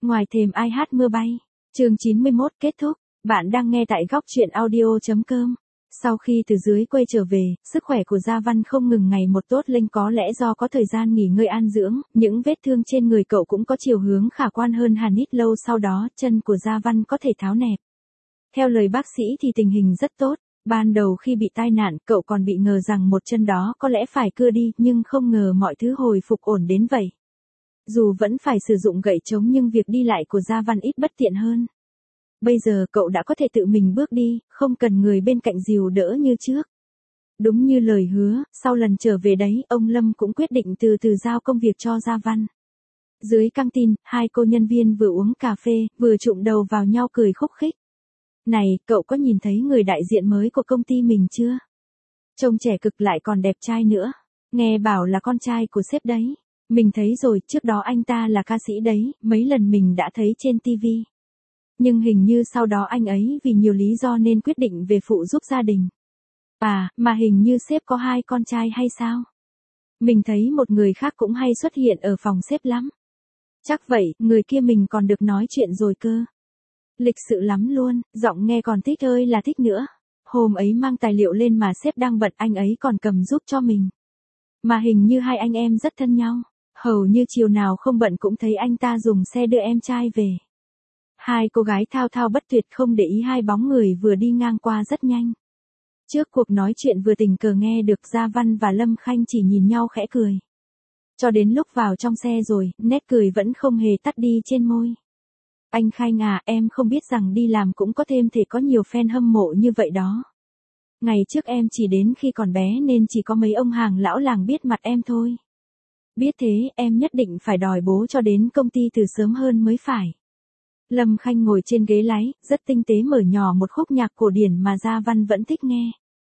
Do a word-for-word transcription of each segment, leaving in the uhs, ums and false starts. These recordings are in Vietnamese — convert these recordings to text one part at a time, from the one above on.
Ngoài thềm ai hát mưa bay. Chương chín mươi mốt kết thúc. Bạn đang nghe tại góc truyện audio chấm com. Sau khi từ dưới quê trở về, sức khỏe của Gia Văn không ngừng ngày một tốt lên, có lẽ do có thời gian nghỉ ngơi an dưỡng, những vết thương trên người cậu cũng có chiều hướng khả quan hơn hẳn. Ít lâu sau đó, chân của Gia Văn có thể tháo nẹp. Theo lời bác sĩ thì tình hình rất tốt. Ban đầu khi bị tai nạn, cậu còn bị ngờ rằng một chân đó có lẽ phải cưa đi, nhưng không ngờ mọi thứ hồi phục ổn đến vậy. Dù vẫn phải sử dụng gậy chống nhưng việc đi lại của Gia Văn ít bất tiện hơn. Bây giờ cậu đã có thể tự mình bước đi, không cần người bên cạnh dìu đỡ như trước. Đúng như lời hứa, sau lần trở về đấy, ông Lâm cũng quyết định từ từ giao công việc cho Gia Văn. Dưới căng tin, hai cô nhân viên vừa uống cà phê, vừa chụm đầu vào nhau cười khúc khích. Này, cậu có nhìn thấy người đại diện mới của công ty mình chưa? Trông trẻ cực lại còn đẹp trai nữa. Nghe bảo là con trai của sếp đấy. Mình thấy rồi, trước đó anh ta là ca sĩ đấy, mấy lần mình đã thấy trên ti vi. Nhưng hình như sau đó anh ấy vì nhiều lý do nên quyết định về phụ giúp gia đình. À, mà hình như sếp có hai con trai hay sao? Mình thấy một người khác cũng hay xuất hiện ở phòng sếp lắm. Chắc vậy, người kia mình còn được nói chuyện rồi cơ. Lịch sự lắm luôn, giọng nghe còn thích ơi là thích nữa. Hôm ấy mang tài liệu lên mà sếp đang bận, anh ấy còn cầm giúp cho mình. Mà hình như hai anh em rất thân nhau. Hầu như chiều nào không bận cũng thấy anh ta dùng xe đưa em trai về. Hai cô gái thao thao bất tuyệt không để ý hai bóng người vừa đi ngang qua rất nhanh. Trước cuộc nói chuyện vừa tình cờ nghe được, Gia Văn và Lâm Khanh chỉ nhìn nhau khẽ cười. Cho đến lúc vào trong xe rồi, nét cười vẫn không hề tắt đi trên môi. Anh Khanh à, em không biết rằng đi làm cũng có thêm thể có nhiều fan hâm mộ như vậy đó. Ngày trước em chỉ đến khi còn bé nên chỉ có mấy ông hàng lão làng biết mặt em thôi. Biết thế, em nhất định phải đòi bố cho đến công ty từ sớm hơn mới phải. Lâm Khanh ngồi trên ghế lái, rất tinh tế mở nhỏ một khúc nhạc cổ điển mà Gia Văn vẫn thích nghe.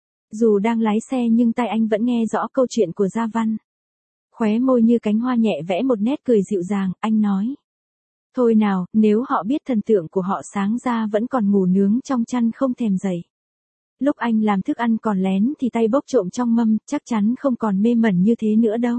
Dù đang lái xe nhưng tai anh vẫn nghe rõ câu chuyện của Gia Văn. Khóe môi như cánh hoa nhẹ vẽ một nét cười dịu dàng, anh nói. Thôi nào, nếu họ biết thần tượng của họ sáng ra vẫn còn ngủ nướng trong chăn không thèm dậy. Lúc anh làm thức ăn còn lén thì tay bốc trộm trong mâm, chắc chắn không còn mê mẩn như thế nữa đâu.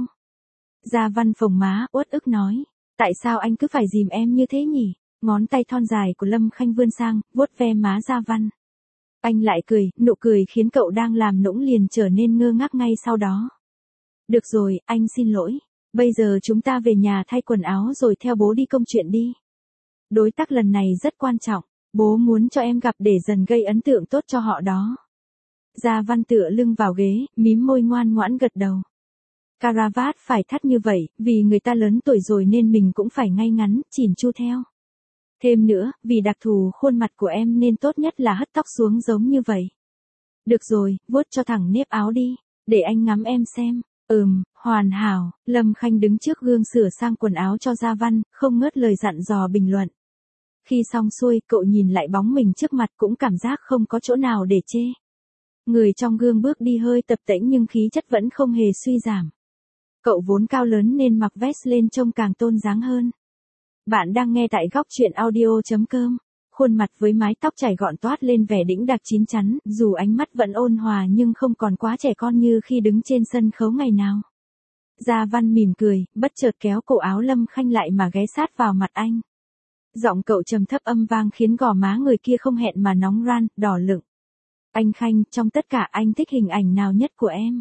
Gia Văn phồng má, uất ức nói. Tại sao anh cứ phải dìm em như thế nhỉ? Ngón tay thon dài của Lâm Khanh vươn sang, vuốt ve má Gia Văn. Anh lại cười, nụ cười khiến cậu đang làm nũng liền trở nên ngơ ngác ngay sau đó. Được rồi, anh xin lỗi. Bây giờ chúng ta về nhà thay quần áo rồi theo bố đi công chuyện đi. Đối tác lần này rất quan trọng, bố muốn cho em gặp để dần gây ấn tượng tốt cho họ đó. Gia Văn tựa lưng vào ghế, mím môi ngoan ngoãn gật đầu. Caravat phải thắt như vậy, vì người ta lớn tuổi rồi nên mình cũng phải ngay ngắn, chỉn chu theo. Thêm nữa, vì đặc thù khuôn mặt của em nên tốt nhất là hất tóc xuống giống như vậy. Được rồi, vuốt cho thẳng nếp áo đi, để anh ngắm em xem. Ừm, hoàn hảo. Lâm Khanh đứng trước gương sửa sang quần áo cho Gia Văn, không ngớt lời dặn dò bình luận. Khi xong xuôi, cậu nhìn lại bóng mình trước mặt cũng cảm giác không có chỗ nào để chê. Người trong gương bước đi hơi tập tễnh nhưng khí chất vẫn không hề suy giảm. Cậu vốn cao lớn nên mặc vest lên trông càng tôn dáng hơn. Bạn đang nghe tại góc truyện audio chấm com. Khuôn mặt với mái tóc chảy gọn toát lên vẻ đĩnh đạc chín chắn, dù ánh mắt vẫn ôn hòa nhưng không còn quá trẻ con như khi đứng trên sân khấu ngày nào. Gia Văn mỉm cười, bất chợt kéo cổ áo Lâm Khanh lại mà ghé sát vào mặt anh. Giọng cậu trầm thấp âm vang khiến gò má người kia không hẹn mà nóng ran, đỏ lựng. Anh Khanh, trong tất cả anh thích hình ảnh nào nhất của em?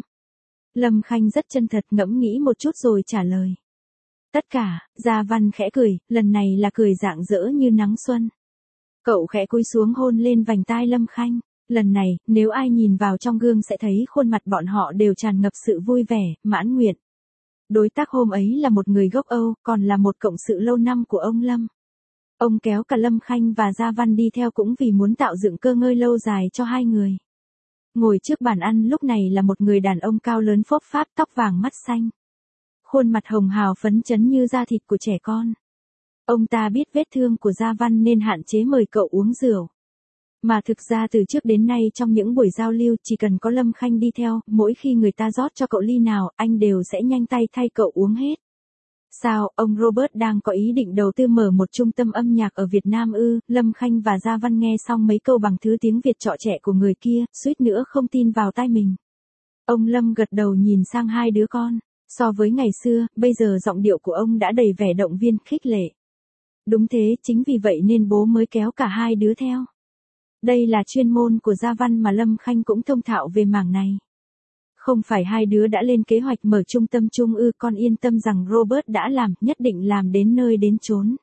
Lâm Khanh rất chân thật ngẫm nghĩ một chút rồi trả lời. Tất cả. Gia Văn khẽ cười, lần này là cười rạng rỡ như nắng xuân. Cậu khẽ cúi xuống hôn lên vành tai Lâm Khanh. Lần này, nếu ai nhìn vào trong gương sẽ thấy khuôn mặt bọn họ đều tràn ngập sự vui vẻ, mãn nguyện. Đối tác hôm ấy là một người gốc Âu, còn là một cộng sự lâu năm của ông Lâm. Ông kéo cả Lâm Khanh và Gia Văn đi theo cũng vì muốn tạo dựng cơ ngơi lâu dài cho hai người. Ngồi trước bàn ăn lúc này là một người đàn ông cao lớn phốp pháp, tóc vàng mắt xanh. Khuôn mặt hồng hào phấn chấn như da thịt của trẻ con. Ông ta biết vết thương của Gia Văn nên hạn chế mời cậu uống rượu. Mà thực ra từ trước đến nay trong những buổi giao lưu chỉ cần có Lâm Khanh đi theo, mỗi khi người ta rót cho cậu ly nào, anh đều sẽ nhanh tay thay cậu uống hết. Sao, ông Robert đang có ý định đầu tư mở một trung tâm âm nhạc ở Việt Nam ư? Lâm Khanh và Gia Văn nghe xong mấy câu bằng thứ tiếng Việt trọ trẻ của người kia, suýt nữa không tin vào tai mình. Ông Lâm gật đầu nhìn sang hai đứa con. So với ngày xưa, bây giờ giọng điệu của ông đã đầy vẻ động viên, khích lệ. Đúng thế, chính vì vậy nên bố mới kéo cả hai đứa theo. Đây là chuyên môn của Gia Văn mà Lâm Khanh cũng thông thạo về mảng này. Không phải hai đứa đã lên kế hoạch mở trung tâm chung ư, con yên tâm rằng Robert đã làm, nhất định làm đến nơi đến chốn.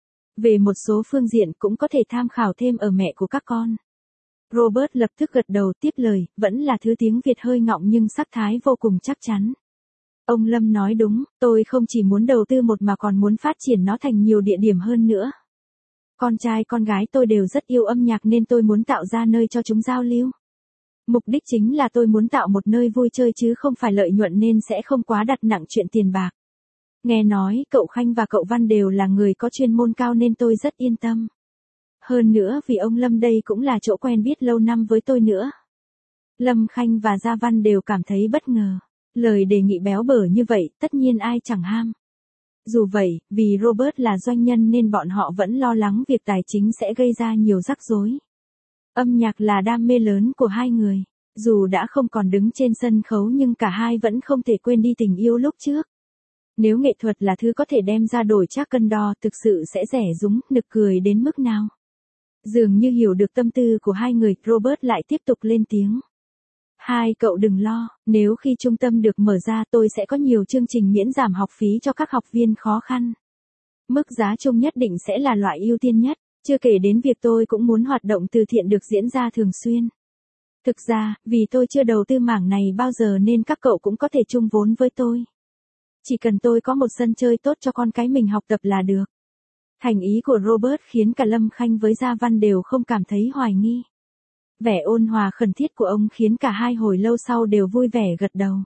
Về một số phương diện cũng có thể tham khảo thêm ở mẹ của các con. Robert lập tức gật đầu tiếp lời, vẫn là thứ tiếng Việt hơi ngọng nhưng sắc thái vô cùng chắc chắn. Ông Lâm nói đúng, tôi không chỉ muốn đầu tư một mà còn muốn phát triển nó thành nhiều địa điểm hơn nữa. Con trai con gái tôi đều rất yêu âm nhạc nên tôi muốn tạo ra nơi cho chúng giao lưu. Mục đích chính là tôi muốn tạo một nơi vui chơi chứ không phải lợi nhuận nên sẽ không quá đặt nặng chuyện tiền bạc. Nghe nói cậu Khanh và cậu Văn đều là người có chuyên môn cao nên tôi rất yên tâm. Hơn nữa vì ông Lâm đây cũng là chỗ quen biết lâu năm với tôi nữa. Lâm Khanh và Gia Văn đều cảm thấy bất ngờ. Lời đề nghị béo bở như vậy, tất nhiên ai chẳng ham. Dù vậy, vì Robert là doanh nhân nên bọn họ vẫn lo lắng việc tài chính sẽ gây ra nhiều rắc rối. Âm nhạc là đam mê lớn của hai người. Dù đã không còn đứng trên sân khấu nhưng cả hai vẫn không thể quên đi tình yêu lúc trước. Nếu nghệ thuật là thứ có thể đem ra đổi trác cân đo, thực sự sẽ rẻ rúng, nực cười đến mức nào. Dường như hiểu được tâm tư của hai người, Robert lại tiếp tục lên tiếng. Hai cậu đừng lo, nếu khi trung tâm được mở ra tôi sẽ có nhiều chương trình miễn giảm học phí cho các học viên khó khăn. Mức giá chung nhất định sẽ là loại ưu tiên nhất, chưa kể đến việc tôi cũng muốn hoạt động từ thiện được diễn ra thường xuyên. Thực ra, vì tôi chưa đầu tư mảng này bao giờ nên các cậu cũng có thể chung vốn với tôi. Chỉ cần tôi có một sân chơi tốt cho con cái mình học tập là được. Thành ý của Robert khiến cả Lâm Khanh với Gia Văn đều không cảm thấy hoài nghi. Vẻ ôn hòa khẩn thiết của ông khiến cả hai hồi lâu sau đều vui vẻ gật đầu.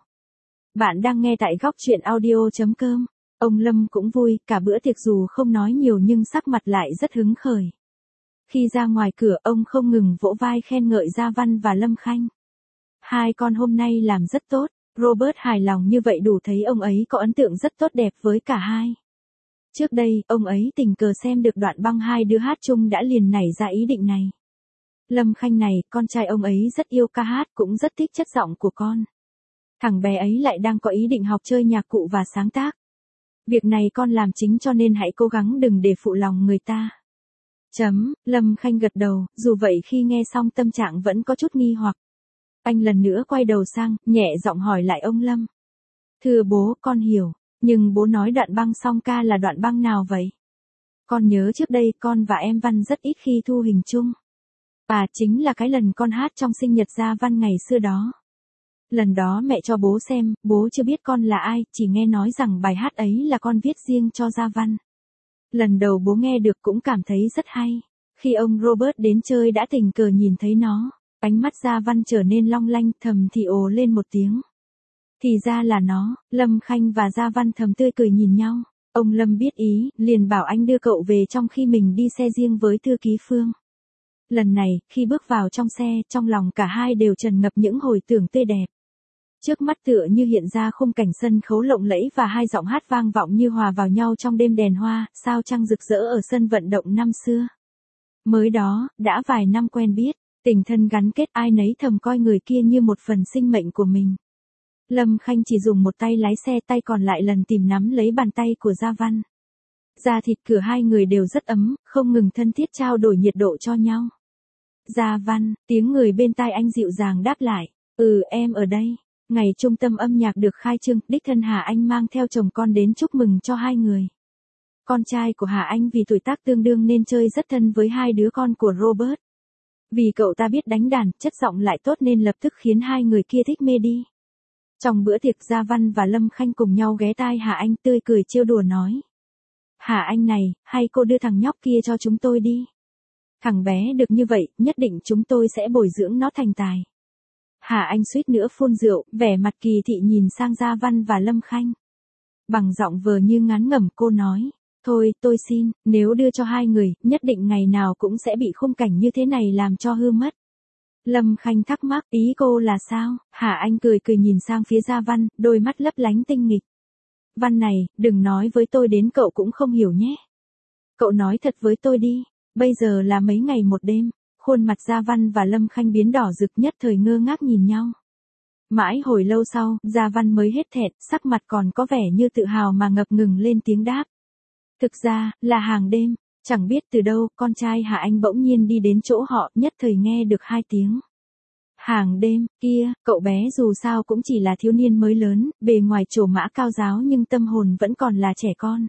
Bạn đang nghe tại góc truyện audio chấm com. Ông Lâm cũng vui, cả bữa tiệc dù không nói nhiều nhưng sắc mặt lại rất hứng khởi. Khi ra ngoài cửa ông không ngừng vỗ vai khen ngợi Gia Văn và Lâm Khanh. Hai con hôm nay làm rất tốt, Robert hài lòng như vậy đủ thấy ông ấy có ấn tượng rất tốt đẹp với cả hai. Trước đây, ông ấy tình cờ xem được đoạn băng hai đứa hát chung đã liền nảy ra ý định này. Lâm Khanh này, con trai ông ấy rất yêu ca hát cũng rất thích chất giọng của con. Thằng bé ấy lại đang có ý định học chơi nhạc cụ và sáng tác. Việc này con làm chính cho nên hãy cố gắng đừng để phụ lòng người ta. Chấm, Lâm Khanh gật đầu, dù vậy khi nghe xong tâm trạng vẫn có chút nghi hoặc. Anh lần nữa quay đầu sang, nhẹ giọng hỏi lại ông Lâm. Thưa bố, con hiểu, nhưng bố nói đoạn băng song ca là đoạn băng nào vậy? Con nhớ trước đây con và em Văn rất ít khi thu hình chung. À chính là cái lần con hát trong sinh nhật Gia Văn ngày xưa đó. Lần đó mẹ cho bố xem, bố chưa biết con là ai, chỉ nghe nói rằng bài hát ấy là con viết riêng cho Gia Văn. Lần đầu bố nghe được cũng cảm thấy rất hay. Khi ông Robert đến chơi đã tình cờ nhìn thấy nó, ánh mắt Gia Văn trở nên long lanh, thầm thì ồ lên một tiếng. Thì ra là nó, Lâm Khanh và Gia Văn thầm tươi cười nhìn nhau. Ông Lâm biết ý, liền bảo anh đưa cậu về trong khi mình đi xe riêng với thư ký Phương. Lần này, khi bước vào trong xe, trong lòng cả hai đều tràn ngập những hồi tưởng tươi đẹp. Trước mắt tựa như hiện ra khung cảnh sân khấu lộng lẫy và hai giọng hát vang vọng như hòa vào nhau trong đêm đèn hoa, sao trăng rực rỡ ở sân vận động năm xưa. Mới đó, đã vài năm quen biết, tình thân gắn kết ai nấy thầm coi người kia như một phần sinh mệnh của mình. Lâm Khanh chỉ dùng một tay lái xe, tay còn lại lần tìm nắm lấy bàn tay của Gia Văn. Da thịt cửa hai người đều rất ấm, không ngừng thân thiết trao đổi nhiệt độ cho nhau. Gia Văn, tiếng người bên tai anh dịu dàng đáp lại, ừ em ở đây. Ngày trung tâm âm nhạc được khai trương, đích thân Hà Anh mang theo chồng con đến chúc mừng cho hai người. Con trai của Hà Anh vì tuổi tác tương đương nên chơi rất thân với hai đứa con của Robert. Vì cậu ta biết đánh đàn, chất giọng lại tốt nên lập tức khiến hai người kia thích mê đi. Trong bữa tiệc Gia Văn và Lâm Khanh cùng nhau ghé tai Hà Anh tươi cười trêu đùa nói. Hà Anh này, hay cô đưa thằng nhóc kia cho chúng tôi đi. Thằng bé được như vậy, nhất định chúng tôi sẽ bồi dưỡng nó thành tài. Hà Anh suýt nữa phun rượu, vẻ mặt kỳ thị nhìn sang Gia Văn và Lâm Khanh. Bằng giọng vờ như ngán ngẩm cô nói, thôi tôi xin, nếu đưa cho hai người, nhất định ngày nào cũng sẽ bị khung cảnh như thế này làm cho hư mất. Lâm Khanh thắc mắc, ý cô là sao? Hà Anh cười cười nhìn sang phía Gia Văn, đôi mắt lấp lánh tinh nghịch. Văn này, đừng nói với tôi đến cậu cũng không hiểu nhé. Cậu nói thật với tôi đi, bây giờ là mấy ngày một đêm. Khuôn mặt Gia Văn và Lâm Khanh biến đỏ rực nhất thời ngơ ngác nhìn nhau. Mãi hồi lâu sau, Gia Văn mới hết thẹn, sắc mặt còn có vẻ như tự hào mà ngập ngừng lên tiếng đáp. Thực ra, là hàng đêm, Chẳng biết từ đâu, con trai Hà Anh bỗng nhiên đi đến chỗ họ, nhất thời nghe được hai tiếng. Hàng đêm, kia, cậu bé dù sao cũng chỉ là thiếu niên mới lớn, bề ngoài trổ mã cao giáo nhưng tâm hồn vẫn còn là trẻ con.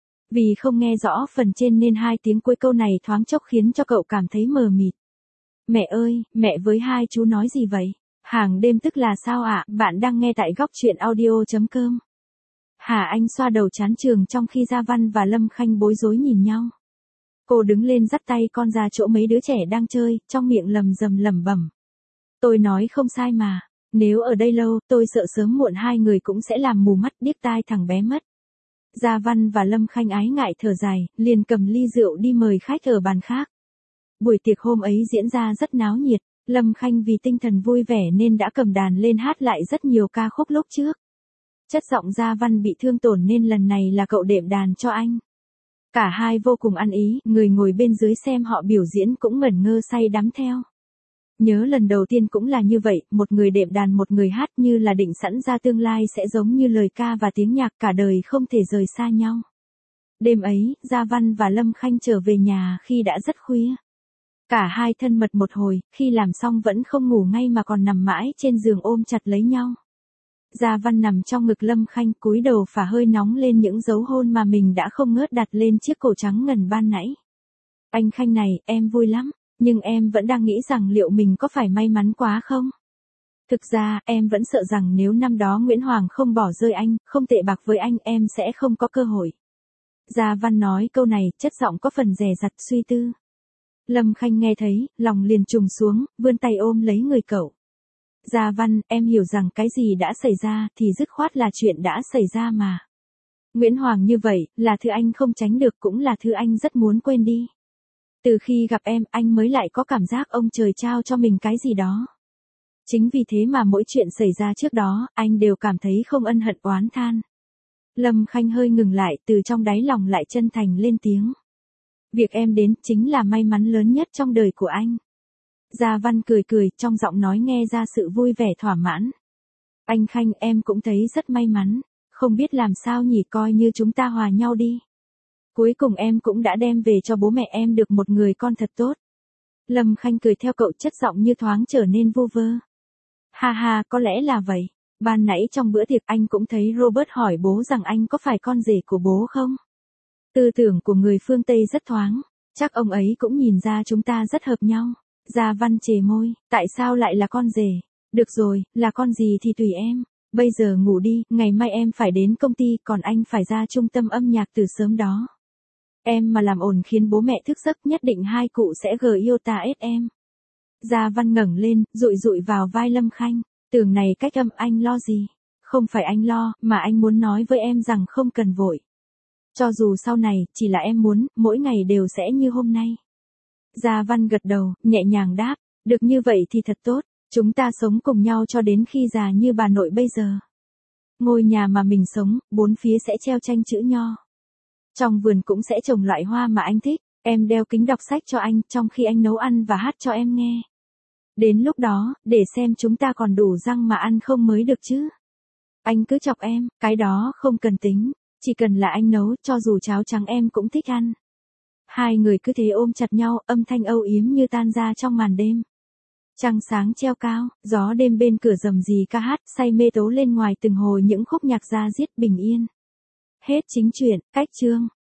Vì không nghe rõ phần trên nên hai tiếng cuối câu này thoáng chốc khiến cho cậu cảm thấy mờ mịt. Mẹ ơi, mẹ với hai chú nói gì vậy? Hàng đêm tức là sao ạ? Bạn đang nghe tại góc truyện audio.com. Hà Anh xoa đầu chán trường trong khi Gia Văn và Lâm Khanh bối rối nhìn nhau. Cô đứng lên dắt tay con ra chỗ mấy đứa trẻ đang chơi, trong miệng lầm rầm lẩm bẩm. Tôi nói không sai mà, nếu ở đây lâu, tôi sợ sớm muộn hai người cũng sẽ làm mù mắt điếc tai thằng bé mất. Gia Văn và Lâm Khanh ái ngại thở dài, liền cầm ly rượu đi mời khách ở bàn khác. Buổi tiệc hôm ấy diễn ra rất náo nhiệt, Lâm Khanh vì tinh thần vui vẻ nên đã cầm đàn lên hát lại rất nhiều ca khúc lúc trước. Chất giọng Gia Văn bị thương tổn nên lần này là cậu đệm đàn cho anh. Cả hai vô cùng ăn ý, người ngồi bên dưới xem họ biểu diễn cũng ngẩn ngơ say đắm theo. Nhớ lần đầu tiên cũng là như vậy, một người đệm đàn một người hát như là định sẵn ra tương lai sẽ giống như lời ca và tiếng nhạc cả đời không thể rời xa nhau. Đêm ấy, Gia Văn và Lâm Khanh trở về nhà khi đã rất khuya. Cả hai thân mật một hồi, khi làm xong vẫn không ngủ ngay mà còn nằm mãi trên giường ôm chặt lấy nhau. Gia Văn nằm trong ngực Lâm Khanh cúi đầu phả hơi nóng lên những dấu hôn mà mình đã không ngớt đặt lên chiếc cổ trắng ngần ban nãy. Anh Khanh này, em vui lắm, nhưng em vẫn đang nghĩ rằng liệu mình có phải may mắn quá không? Thực ra, em vẫn sợ rằng nếu năm đó Nguyễn Hoàng không bỏ rơi anh, không tệ bạc với anh, em sẽ không có cơ hội. Gia Văn nói câu này, chất giọng có phần dè dặt suy tư. Lâm Khanh nghe thấy, lòng liền trùng xuống, vươn tay ôm lấy người cậu. Gia Văn, em hiểu rằng cái gì đã xảy ra thì dứt khoát là chuyện đã xảy ra mà. Nguyễn Hoàng như vậy, là thứ anh không tránh được cũng là thứ anh rất muốn quên đi. Từ khi gặp em, anh mới lại có cảm giác ông trời trao cho mình cái gì đó. Chính vì thế mà mỗi chuyện xảy ra trước đó, anh đều cảm thấy không ân hận oán than. Lâm Khanh hơi ngừng lại, từ trong đáy lòng lại chân thành lên tiếng. Việc em đến chính là may mắn lớn nhất trong đời của anh. Gia Văn cười cười, trong giọng nói nghe ra sự vui vẻ thỏa mãn. Anh Khanh, em cũng thấy rất may mắn, không biết làm sao nhỉ, coi như chúng ta hòa nhau đi. Cuối cùng em cũng đã đem về cho bố mẹ em được một người con thật tốt. Lâm Khanh cười theo cậu, chất giọng như thoáng trở nên vu vơ. Ha ha, có lẽ là vậy. Ban nãy trong bữa tiệc anh cũng thấy Robert hỏi bố rằng anh có phải con rể của bố không? Tư tưởng của người phương Tây rất thoáng, chắc ông ấy cũng nhìn ra chúng ta rất hợp nhau. Gia Văn chề môi, tại sao lại là con rể? Được rồi, là con gì thì tùy em. Bây giờ ngủ đi, ngày mai em phải đến công ty, còn anh phải ra trung tâm âm nhạc từ sớm đó. Em mà làm ồn khiến bố mẹ thức giấc, nhất định hai cụ sẽ gờ yêu ta ết em. Gia Văn ngẩng lên, dụi dụi vào vai Lâm Khanh. Tưởng này cách âm, anh lo gì? Không phải anh lo, mà anh muốn nói với em rằng không cần vội. Cho dù sau này, chỉ là em muốn, mỗi ngày đều sẽ như hôm nay. Gia Văn gật đầu, nhẹ nhàng đáp, được như vậy thì thật tốt, chúng ta sống cùng nhau cho đến khi già như bà nội bây giờ. Ngôi nhà mà mình sống, bốn phía sẽ treo tranh chữ nho. Trong vườn cũng sẽ trồng loại hoa mà anh thích, em đeo kính đọc sách cho anh, trong khi anh nấu ăn và hát cho em nghe. Đến lúc đó, để xem chúng ta còn đủ răng mà ăn không mới được chứ. Anh cứ chọc em, cái đó không cần tính, chỉ cần là anh nấu, cho dù cháo trắng em cũng thích ăn. Hai người cứ thế ôm chặt nhau, âm thanh âu yếm như tan ra trong màn đêm. Trăng sáng treo cao, gió đêm bên cửa rầm rì ca hát, say mê tấu lên ngoài từng hồi những khúc nhạc da diết bình yên. Hết chính truyện, cách chương.